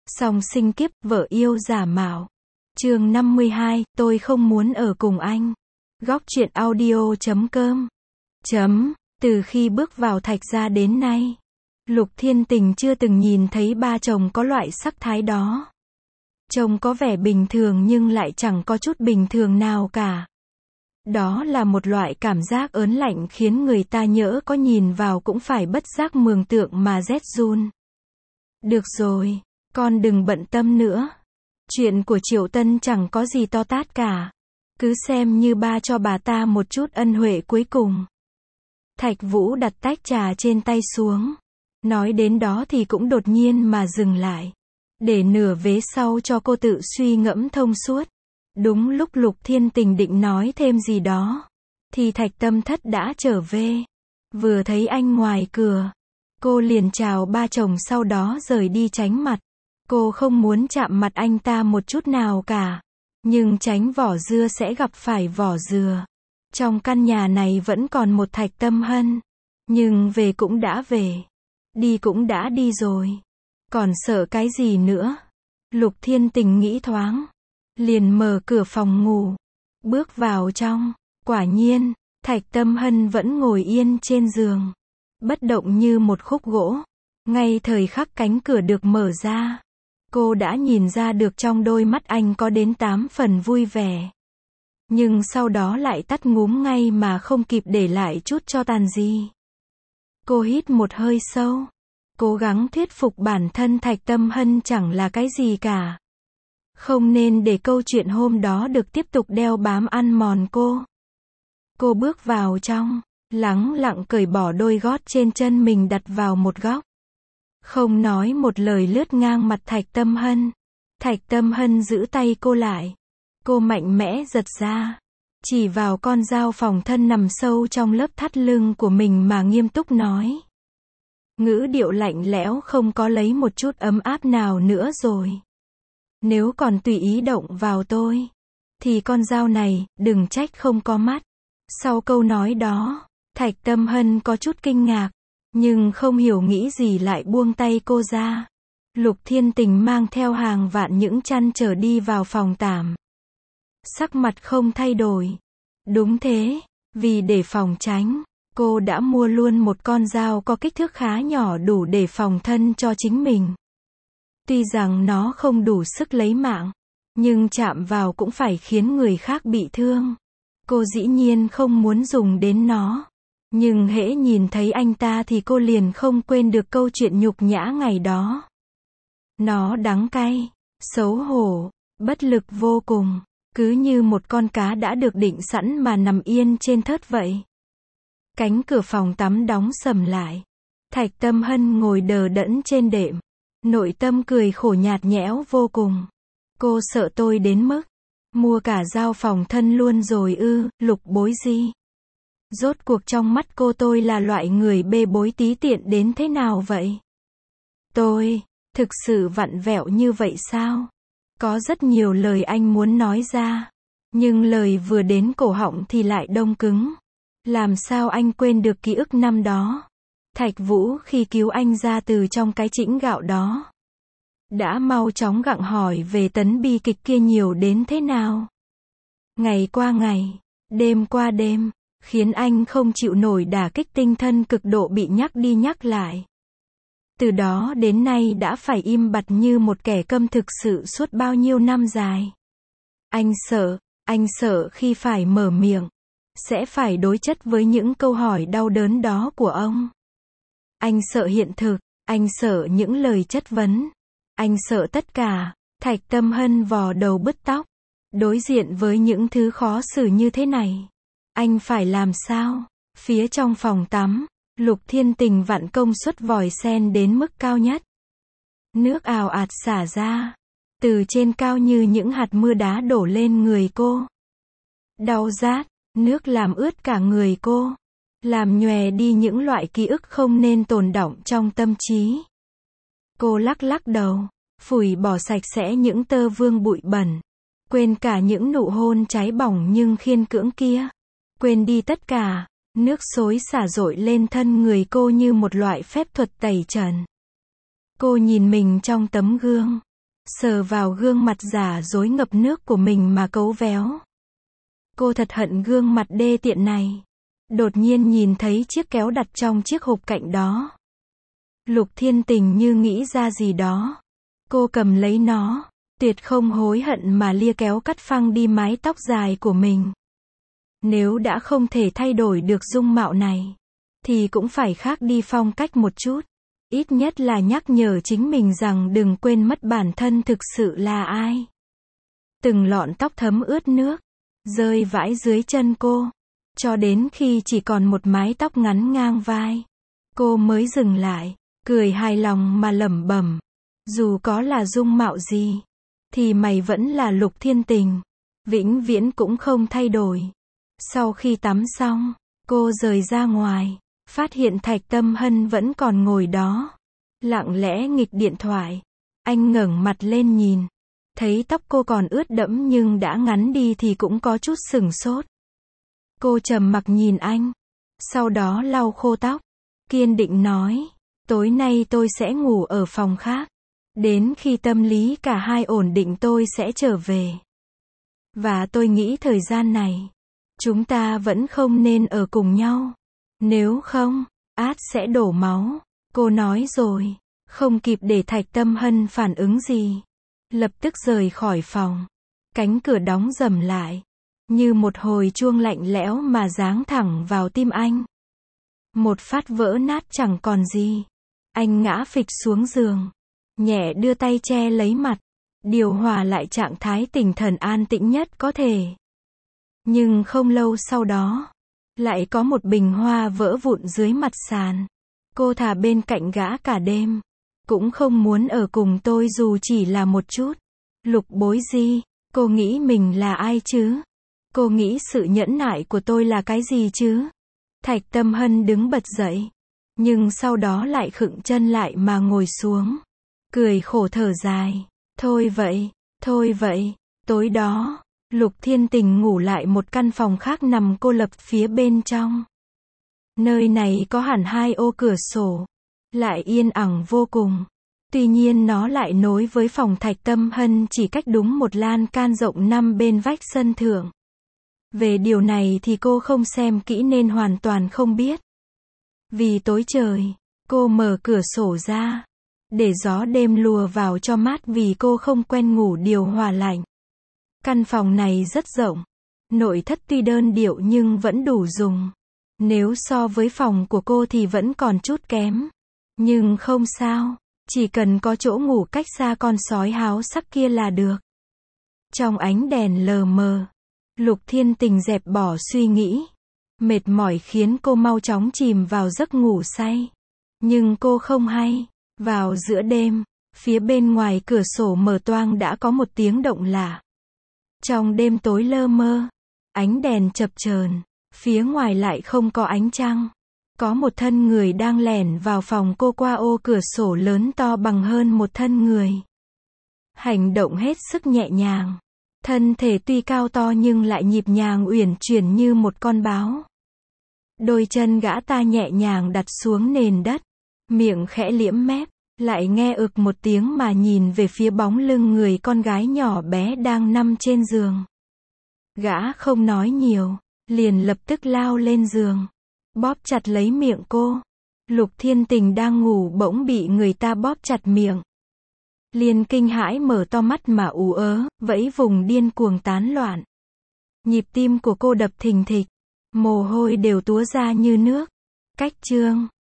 Song sinh kiếp, vợ yêu giả mạo. Chương 52, tôi không muốn ở cùng anh. Góc truyện audio.com. Từ khi bước vào Thạch gia đến nay, Lục Thiên Tình chưa từng nhìn thấy ba chồng có loại sắc thái đó. Trông có vẻ bình thường nhưng lại chẳng có chút bình thường nào cả. Đó là một loại cảm giác ớn lạnh khiến người ta nhỡ có nhìn vào cũng phải bất giác mường tượng mà rét run. Được rồi, con đừng bận tâm nữa. Chuyện của Triệu Tân chẳng có gì to tát cả. Cứ xem như ba cho bà ta một chút ân huệ cuối cùng. Thạch Vũ đặt tách trà trên tay xuống. Nói đến đó thì cũng đột nhiên mà dừng lại. Để nửa vế sau cho cô tự suy ngẫm thông suốt. Đúng lúc Lục Thiên Tình định nói thêm gì đó, thì Thạch Tâm Thất đã trở về. Vừa thấy anh ngoài cửa, cô liền chào ba chồng sau đó rời đi tránh mặt. Cô không muốn chạm mặt anh ta một chút nào cả. Nhưng tránh vỏ dưa sẽ gặp phải vỏ dừa. Trong căn nhà này vẫn còn một Thạch Tâm Hân. Nhưng về cũng đã về. Đi cũng đã đi rồi. Còn sợ cái gì nữa? Lục Thiên Tình nghĩ thoáng. Liền mở cửa phòng ngủ. Bước vào trong. Quả nhiên, Thạch Tâm Hân vẫn ngồi yên trên giường. Bất động như một khúc gỗ. Ngay thời khắc cánh cửa được mở ra, cô đã nhìn ra được trong đôi mắt anh có đến 8 phần vui vẻ. Nhưng sau đó lại tắt ngúm ngay mà không kịp để lại chút cho tàn gì. Cô hít một hơi sâu. Cố gắng thuyết phục bản thân Thạch Tâm Hân chẳng là cái gì cả. Không nên để câu chuyện hôm đó được tiếp tục đeo bám ăn mòn cô. Cô bước vào trong, lắng lặng cởi bỏ đôi gót trên chân mình đặt vào một góc. Không nói một lời lướt ngang mặt Thạch Tâm Hân. Thạch Tâm Hân giữ tay cô lại. Cô mạnh mẽ giật ra. Chỉ vào con dao phòng thân nằm sâu trong lớp thắt lưng của mình mà nghiêm túc nói. Ngữ điệu lạnh lẽo không có lấy một chút ấm áp nào nữa rồi. Nếu còn tùy ý động vào tôi, thì con dao này, đừng trách không có mắt. Sau câu nói đó, Thạch Tâm Hân có chút kinh ngạc. Nhưng không hiểu nghĩ gì lại buông tay cô ra. Lục Thiên Tình mang theo hàng vạn những trăn trở đi vào phòng tạm. Sắc mặt không thay đổi. Đúng thế, vì để phòng tránh, cô đã mua luôn một con dao có kích thước khá nhỏ đủ để phòng thân cho chính mình. Tuy rằng nó không đủ sức lấy mạng, nhưng chạm vào cũng phải khiến người khác bị thương. Cô dĩ nhiên không muốn dùng đến nó. Nhưng hễ nhìn thấy anh ta thì cô liền không quên được câu chuyện nhục nhã ngày đó. Nó đắng cay, xấu hổ, bất lực vô cùng, cứ như một con cá đã được định sẵn mà nằm yên trên thớt vậy. Cánh cửa phòng tắm đóng sầm lại. Thạch Tâm Hân ngồi đờ đẫn trên đệm. Nội tâm cười khổ nhạt nhẽo vô cùng. Cô sợ tôi đến mức mua cả dao phòng thân luôn rồi ư? Lục Bối Di. Rốt cuộc trong mắt cô tôi là loại người bê bối tí tiện đến thế nào vậy? Tôi, thực sự vặn vẹo như vậy sao? Có rất nhiều lời anh muốn nói ra. Nhưng lời vừa đến cổ họng thì lại đông cứng. Làm sao anh quên được ký ức năm đó? Thạch Vũ khi cứu anh ra từ trong cái chĩnh gạo đó, đã mau chóng gặng hỏi về tấn bi kịch kia nhiều đến thế nào? Ngày qua ngày, đêm qua đêm, khiến anh không chịu nổi đả kích tinh thần cực độ bị nhắc đi nhắc lại. Từ đó đến nay đã phải im bặt như một kẻ câm thực sự suốt bao nhiêu năm dài. Anh sợ khi phải mở miệng, sẽ phải đối chất với những câu hỏi đau đớn đó của ông. Anh sợ hiện thực, anh sợ những lời chất vấn. Anh sợ tất cả. Thạch Tâm Hân vò đầu bứt tóc. Đối diện với những thứ khó xử như thế này, anh phải làm sao? Phía trong phòng tắm, Lục Thiên Tình vặn công suất vòi sen đến mức cao nhất. Nước ào ạt xả ra. Từ trên cao như những hạt mưa đá đổ lên người cô. Đau rát, nước làm ướt cả người cô. Làm nhòe đi những loại ký ức không nên tồn đọng trong tâm trí. Cô lắc lắc đầu, phủi bỏ sạch sẽ những tơ vương bụi bẩn. Quên cả những nụ hôn cháy bỏng nhưng khiên cưỡng kia. Quên đi tất cả. Nước xối xả dội lên thân người cô như một loại phép thuật tẩy trần. Cô nhìn mình trong tấm gương. sờ vào gương mặt giả dối ngập nước của mình mà cấu véo. Cô thật hận gương mặt đê tiện này. Đột nhiên nhìn thấy chiếc kéo đặt trong chiếc hộp cạnh đó. Lục Thiên Tình như nghĩ ra gì đó. Cô cầm lấy nó, tuyệt không hối hận mà lia kéo cắt phăng đi mái tóc dài của mình. Nếu đã không thể thay đổi được dung mạo này, thì cũng phải khác đi phong cách một chút. Ít nhất là nhắc nhở chính mình rằng đừng quên mất bản thân thực sự là ai. Từng lọn tóc thấm ướt nước, rơi vãi dưới chân cô. Cho đến khi chỉ còn một mái tóc ngắn ngang vai, cô mới dừng lại, cười hài lòng mà lẩm bẩm. Dù có là dung mạo gì, thì mày vẫn là Lục Thiên Tình. Vĩnh viễn cũng không thay đổi. Sau khi tắm xong, cô rời ra ngoài, phát hiện Thạch Tâm Hân vẫn còn ngồi đó, lặng lẽ nghịch điện thoại. Anh ngẩng mặt lên nhìn, thấy tóc cô còn ướt đẫm nhưng đã ngắn đi thì cũng có chút sửng sốt. Cô trầm mặc nhìn anh, sau đó lau khô tóc, kiên định nói, tối nay tôi sẽ ngủ ở phòng khác. Đến khi tâm lý cả hai ổn định tôi sẽ trở về. Và tôi nghĩ thời gian này, chúng ta vẫn không nên ở cùng nhau. Nếu không, át sẽ đổ máu. Cô nói rồi, không kịp để Thạch Tâm Hân phản ứng gì. Lập tức rời khỏi phòng. Cánh cửa đóng rầm lại. Như một hồi chuông lạnh lẽo mà giáng thẳng vào tim anh. Một phát vỡ nát chẳng còn gì. Anh ngã phịch xuống giường. Nhẹ đưa tay che lấy mặt. Điều hòa lại trạng thái tinh thần an tĩnh nhất có thể. Nhưng không lâu sau đó, lại có một bình hoa vỡ vụn dưới mặt sàn. Cô thà bên cạnh gã cả đêm, cũng không muốn ở cùng tôi dù chỉ là một chút. Lục Bối Di, cô nghĩ mình là ai chứ? Cô nghĩ sự nhẫn nại của tôi là cái gì chứ? Thạch Tâm Hân đứng bật dậy, nhưng sau đó lại khựng chân lại mà ngồi xuống. Cười khổ thở dài. Thôi vậy, tối đó, Lục Thiên Tình ngủ lại một căn phòng khác nằm cô lập phía bên trong. Nơi này có hẳn 2 ô cửa sổ, lại yên ắng vô cùng. Tuy nhiên nó lại nối với phòng Thạch Tâm Hân chỉ cách đúng một lan can rộng 5 bên vách sân thượng. Về điều này thì cô không xem kỹ nên hoàn toàn không biết. Vì tối trời, cô mở cửa sổ ra, để gió đêm lùa vào cho mát vì cô không quen ngủ điều hòa lạnh. Căn phòng này rất rộng. Nội thất tuy đơn điệu nhưng vẫn đủ dùng. Nếu so với phòng của cô thì vẫn còn chút kém. Nhưng không sao, chỉ cần có chỗ ngủ cách xa con sói háo sắc kia là được. Trong ánh đèn lờ mờ, Lục Thiên Tình dẹp bỏ suy nghĩ. Mệt mỏi khiến cô mau chóng chìm vào giấc ngủ say. Nhưng cô không hay, vào giữa đêm, phía bên ngoài cửa sổ mở toang đã có một tiếng động lạ. Trong đêm tối lơ mơ, ánh đèn chập chờn, phía ngoài lại không có ánh trăng. Có một thân người đang lẻn vào phòng cô qua ô cửa sổ lớn to bằng hơn một thân người. Hành động hết sức nhẹ nhàng. Thân thể tuy cao to nhưng lại nhịp nhàng uyển chuyển như một con báo. Đôi chân gã ta nhẹ nhàng đặt xuống nền đất. Miệng khẽ liễm mép, lại nghe ực một tiếng mà nhìn về phía bóng lưng người con gái nhỏ bé đang nằm trên giường. Gã không nói nhiều, liền lập tức lao lên giường, bóp chặt lấy miệng cô. Lục Thiên Tình đang ngủ bỗng bị người ta bóp chặt miệng. Liền kinh hãi mở to mắt mà ú ớ, vẫy vùng điên cuồng tán loạn. Nhịp tim của cô đập thình thịch, mồ hôi đều túa ra như nước. Cách chương